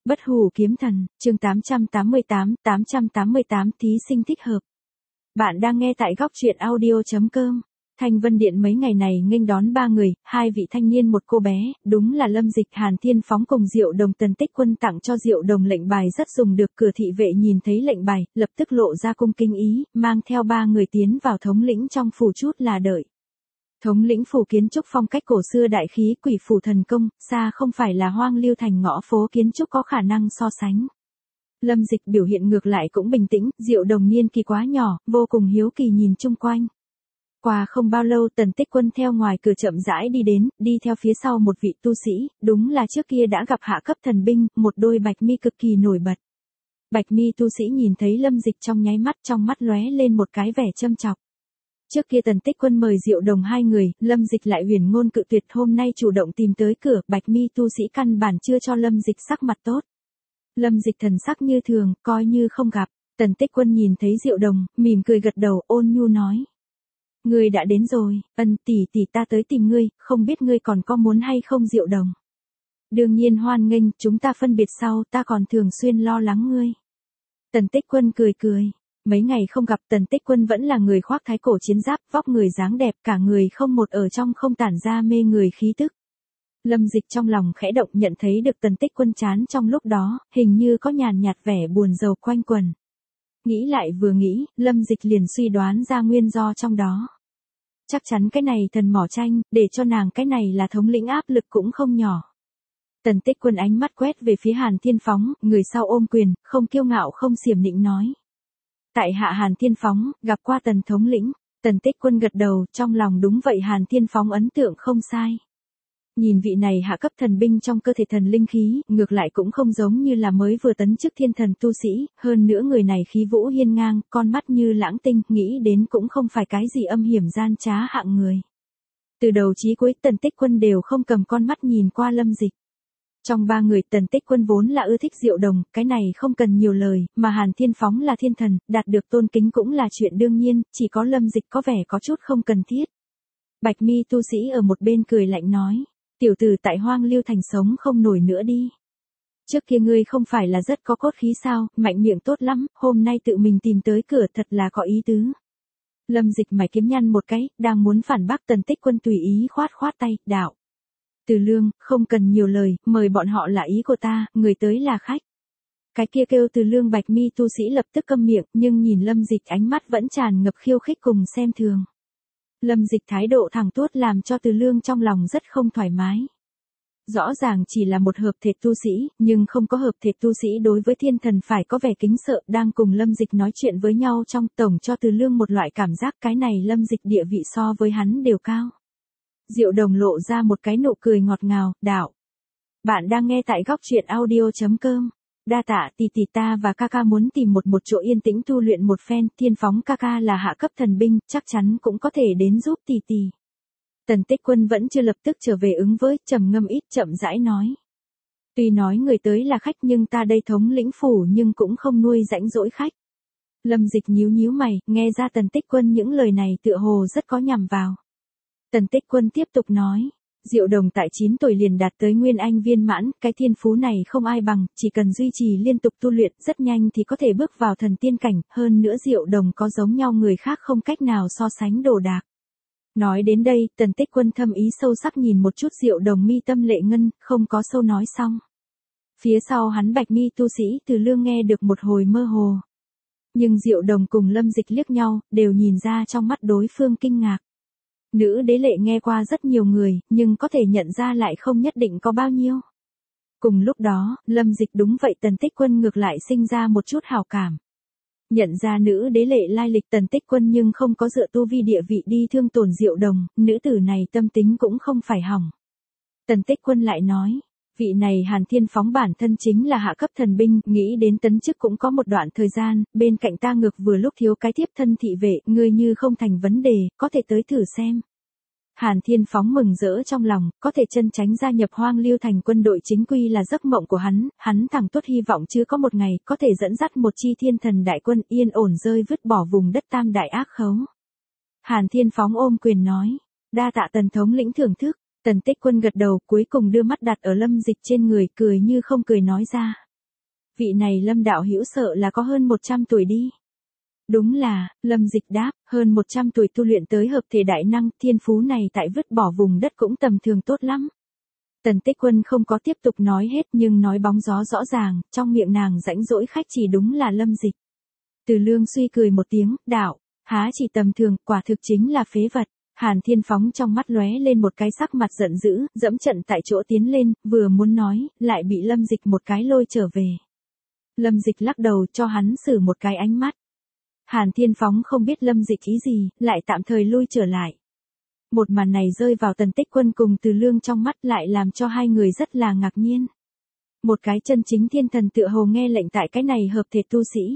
Bất hủ kiếm thần, chương 888 thí sinh thích hợp. Bạn đang nghe tại góc truyện audio.com. Thanh Vân Điện mấy ngày này nghênh đón ba người, hai vị thanh niên một cô bé, đúng là Lâm Dịch, Hàn Thiên Phóng cùng Diệu Đồng. Tần Tích Quân tặng cho Diệu Đồng lệnh bài rất dùng được. Cửa thị vệ nhìn thấy lệnh bài, lập tức lộ ra cung kính ý, mang theo ba người tiến vào thống lĩnh trong phủ chút là đợi. Thống lĩnh phủ kiến trúc phong cách cổ xưa đại khí, quỷ phủ thần công, xa không phải là hoang lưu thành ngõ phố kiến trúc có khả năng so sánh. Lâm Dịch biểu hiện ngược lại cũng bình tĩnh, Diệu Đồng niên kỳ quá nhỏ, vô cùng hiếu kỳ nhìn chung quanh. Qua không bao lâu Tần Tích Quân theo ngoài cửa chậm rãi đi đến, đi theo phía sau một vị tu sĩ, đúng là trước kia đã gặp hạ cấp thần binh, một đôi bạch mi cực kỳ nổi bật. Bạch mi tu sĩ nhìn thấy Lâm Dịch trong nháy mắt, trong mắt lóe lên một cái vẻ châm chọc. Trước kia Tần Tích Quân mời Diệu Đồng hai người, Lâm Dịch lại huyền ngôn cự tuyệt, hôm nay chủ động tìm tới cửa, bạch mi tu sĩ căn bản chưa cho Lâm Dịch sắc mặt tốt. Lâm Dịch thần sắc như thường, coi như không gặp. Tần Tích Quân nhìn thấy Diệu Đồng, mỉm cười gật đầu, ôn nhu nói: "Ngươi đã đến rồi, tỷ ta tới tìm ngươi, không biết ngươi còn có muốn hay không?" Diệu Đồng: "Đương nhiên hoan nghênh, chúng ta phân biệt sau, ta còn thường xuyên lo lắng ngươi." Tần Tích Quân cười cười. Mấy ngày không gặp, Tần Tích Quân vẫn là người khoác thái cổ chiến giáp, vóc người dáng đẹp, cả người không một ở trong không tản ra mê người khí tức. Lâm Dịch trong lòng khẽ động, nhận thấy được Tần Tích Quân chán trong lúc đó, hình như có nhàn nhạt vẻ buồn rầu quanh quẩn. Nghĩ lại vừa nghĩ, Lâm Dịch liền suy đoán ra nguyên do trong đó. Chắc chắn cái này thần mỏ tranh, để cho nàng cái này là thống lĩnh áp lực cũng không nhỏ. Tần Tích Quân ánh mắt quét về phía Hàn Thiên Phóng, người sau ôm quyền, không kiêu ngạo không xiểm nịnh nói: "Tại hạ Hàn Thiên Phóng, gặp qua Tần thống lĩnh." Tần Tích Quân gật đầu, trong lòng đúng vậy, Hàn Thiên Phóng ấn tượng không sai. Nhìn vị này hạ cấp thần binh trong cơ thể thần linh khí, ngược lại cũng không giống như là mới vừa tấn chức thiên thần tu sĩ, hơn nữa người này khí vũ hiên ngang, con mắt như lãng tinh, nghĩ đến cũng không phải cái gì âm hiểm gian trá hạng người. Từ đầu chí cuối Tần Tích Quân đều không cầm con mắt nhìn qua Lâm Dịch. Trong ba người Tần Tích Quân vốn là ưa thích Diệu Đồng, cái này không cần nhiều lời, mà Hàn Thiên Phóng là thiên thần, đạt được tôn kính cũng là chuyện đương nhiên, chỉ có Lâm Dịch có vẻ có chút không cần thiết. Bạch mi tu sĩ ở một bên cười lạnh nói: "Tiểu tử tại hoang lưu thành sống không nổi nữa đi. Trước kia ngươi không phải là rất có cốt khí sao, mạnh miệng tốt lắm, hôm nay tự mình tìm tới cửa thật là có ý tứ." Lâm Dịch mày kiếm nhăn một cái, đang muốn phản bác, Tần Tích Quân tùy ý khoát tay, đạo: "Từ Lương, không cần nhiều lời, mời bọn họ là ý của ta, người tới là khách." Cái kia kêu Từ Lương bạch mi tu sĩ lập tức câm miệng, nhưng nhìn Lâm Dịch ánh mắt vẫn tràn ngập khiêu khích cùng xem thường. Lâm Dịch thái độ thẳng tuốt làm cho Từ Lương trong lòng rất không thoải mái. Rõ ràng chỉ là một hợp thể tu sĩ, nhưng không có hợp thể tu sĩ đối với thiên thần phải có vẻ kính sợ, đang cùng Lâm Dịch nói chuyện với nhau trong tổng cho Từ Lương một loại cảm giác cái này Lâm Dịch địa vị so với hắn đều cao. Diệu Đồng lộ ra một cái nụ cười ngọt ngào, đạo: "Bạn đang nghe tại góc truyện audio.com. Đa tạ tỷ ta và ca muốn tìm một chỗ yên tĩnh tu luyện một phen, Thiên Phóng ca là hạ cấp thần binh, chắc chắn cũng có thể đến giúp tỷ." Tần Tích Quân vẫn chưa lập tức trở về ứng với, trầm ngâm ít chậm rãi nói: "Tuy nói người tới là khách nhưng ta đây thống lĩnh phủ nhưng cũng không nuôi rãnh rỗi khách." Lâm Dịch nhíu mày, nghe ra Tần Tích Quân những lời này tựa hồ rất có nhằm vào. Tần Tích Quân tiếp tục nói: "Diệu Đồng tại 9 tuổi liền đạt tới Nguyên Anh viên mãn, cái thiên phú này không ai bằng, chỉ cần duy trì liên tục tu luyện, rất nhanh thì có thể bước vào thần tiên cảnh, hơn nữa Diệu Đồng có giống nhau người khác không cách nào so sánh đồ đạc." Nói đến đây, Tần Tích Quân thâm ý sâu sắc nhìn một chút Diệu Đồng mi tâm lệ ngân, không có sâu nói xong. Phía sau hắn bạch mi tu sĩ Từ Lương nghe được một hồi mơ hồ. Nhưng Diệu Đồng cùng Lâm Dịch liếc nhau, đều nhìn ra trong mắt đối phương kinh ngạc. Nữ đế lệ nghe qua rất nhiều người, nhưng có thể nhận ra lại không nhất định có bao nhiêu. Cùng lúc đó, Lâm Dịch đúng vậy, Tần Tích Quân ngược lại sinh ra một chút hảo cảm. Nhận ra nữ đế lệ lai lịch Tần Tích Quân nhưng không có dựa tu vi địa vị đi thương tổn Diệu Đồng, nữ tử này tâm tính cũng không phải hỏng. Tần Tích Quân lại nói: "Vị này Hàn Thiên Phóng bản thân chính là hạ cấp thần binh, nghĩ đến tấn chức cũng có một đoạn thời gian, bên cạnh ta ngược vừa lúc thiếu cái tiếp thân thị vệ, ngươi như không thành vấn đề, có thể tới thử xem." Hàn Thiên Phóng mừng rỡ trong lòng, có thể chân tránh gia nhập hoang lưu thành quân đội chính quy là giấc mộng của hắn thẳng tuốt hy vọng chứ có một ngày có thể dẫn dắt một chi thiên thần đại quân yên ổn rơi vứt bỏ vùng đất tam đại ác khấu. Hàn Thiên Phóng ôm quyền nói: "Đa tạ Tần thống lĩnh thưởng thức." Tần Tích Quân gật đầu, cuối cùng đưa mắt đặt ở Lâm Dịch trên người, cười như không cười nói ra: Vị này Lâm đạo hữu sợ là có hơn 100 tuổi đi. Đúng là, Lâm Dịch đáp, hơn 100 tuổi tu luyện tới hợp thể đại năng, thiên phú này tại vứt bỏ vùng đất cũng tầm thường tốt lắm. Tần Tích Quân không có tiếp tục nói hết nhưng nói bóng gió rõ ràng, trong miệng nàng rãnh rỗi khách chỉ đúng là Lâm Dịch. Từ Lương suy cười một tiếng, đạo, há chỉ tầm thường, quả thực chính là phế vật. Hàn Thiên Phóng trong mắt lóe lên một cái sắc mặt giận dữ, dẫm trận tại chỗ tiến lên, vừa muốn nói, lại bị Lâm Dịch một cái lôi trở về. Lâm Dịch lắc đầu cho hắn xử một cái ánh mắt. Hàn Thiên Phóng không biết Lâm Dịch ý gì, lại tạm thời lui trở lại. Một màn này rơi vào Tần Tích Quân cùng Từ Lương trong mắt lại làm cho hai người rất là ngạc nhiên. Một cái chân chính thiên thần tựa hồ nghe lệnh tại cái này hợp thể tu sĩ.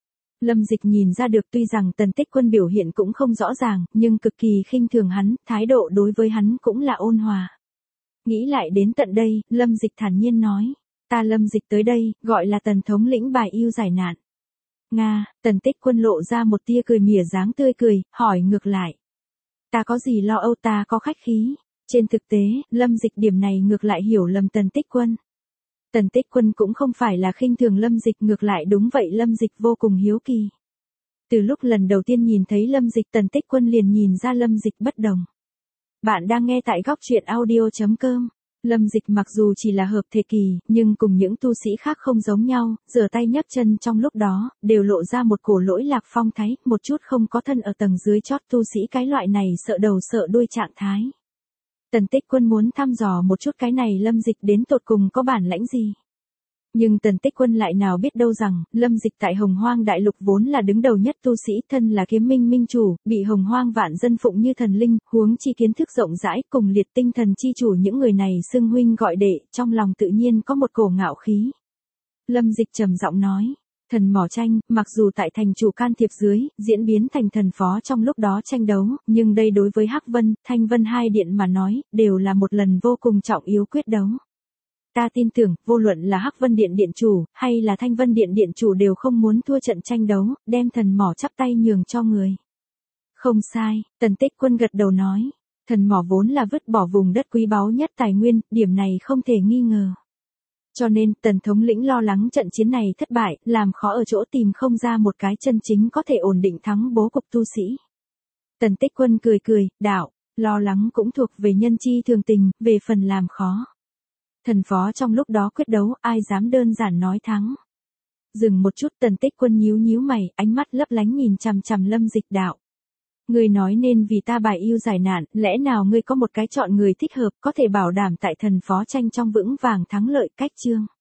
Lâm Dịch nhìn ra được tuy rằng Tần Tích Quân biểu hiện cũng không rõ ràng, nhưng cực kỳ khinh thường hắn, thái độ đối với hắn cũng là ôn hòa. Nghĩ lại đến tận đây, Lâm Dịch thản nhiên nói, ta Lâm Dịch tới đây, gọi là Tần thống lĩnh bài yêu giải nạn. Nga, Tần Tích Quân lộ ra một tia cười mỉa dáng tươi cười, hỏi ngược lại. Ta có gì lo âu, ta có khách khí. Trên thực tế, Lâm Dịch điểm này ngược lại hiểu lầm Tần Tích Quân. Tần Tích Quân cũng không phải là khinh thường Lâm Dịch, ngược lại đúng vậy, Lâm Dịch vô cùng hiếu kỳ. Từ lúc lần đầu tiên nhìn thấy Lâm Dịch, Tần Tích Quân liền nhìn ra Lâm Dịch bất đồng. Bạn đang nghe tại góc truyện audio.com. Lâm Dịch mặc dù chỉ là hợp thể kỳ, nhưng cùng những tu sĩ khác không giống nhau, giở tay nhấc chân trong lúc đó, đều lộ ra một cổ lỗi lạc phong thái, một chút không có thân ở tầng dưới chót tu sĩ cái loại này sợ đầu sợ đuôi trạng thái. Tần Tích Quân muốn thăm dò một chút cái này Lâm Dịch đến tột cùng có bản lãnh gì. Nhưng Tần Tích Quân lại nào biết đâu rằng, Lâm Dịch tại Hồng Hoang Đại Lục vốn là đứng đầu nhất tu sĩ, thân là kiếm minh minh chủ, bị Hồng Hoang vạn dân phụng như thần linh, huống chi kiến thức rộng rãi, cùng liệt tinh thần chi chủ những người này xưng huynh gọi đệ, trong lòng tự nhiên có một cổ ngạo khí. Lâm Dịch trầm giọng nói, thần mỏ tranh, mặc dù tại thành chủ can thiệp dưới, diễn biến thành thần phó trong lúc đó tranh đấu, nhưng đây đối với Hắc Vân, Thanh Vân hai điện mà nói, đều là một lần vô cùng trọng yếu quyết đấu. Ta tin tưởng, vô luận là Hắc Vân Điện Điện chủ, hay là Thanh Vân Điện Điện chủ đều không muốn thua trận tranh đấu, đem thần mỏ chắp tay nhường cho người. Không sai, Tần Tích Quân gật đầu nói, thần mỏ vốn là vứt bỏ vùng đất quý báu nhất tài nguyên, điểm này không thể nghi ngờ. Cho nên, Tần thống lĩnh lo lắng trận chiến này thất bại, làm khó ở chỗ tìm không ra một cái chân chính có thể ổn định thắng bố cục tu sĩ. Tần Tích Quân cười cười, đạo, lo lắng cũng thuộc về nhân chi thường tình, về phần làm khó. Thần phó trong lúc đó quyết đấu, ai dám đơn giản nói thắng. Dừng một chút, Tần Tích Quân nhíu nhíu mày, ánh mắt lấp lánh nhìn chằm chằm Lâm Dịch, đạo. Ngươi nói nên vì ta bài yêu giải nạn, lẽ nào ngươi có một cái chọn người thích hợp, có thể bảo đảm tại thần phó tranh trong vững vàng thắng lợi cách chương.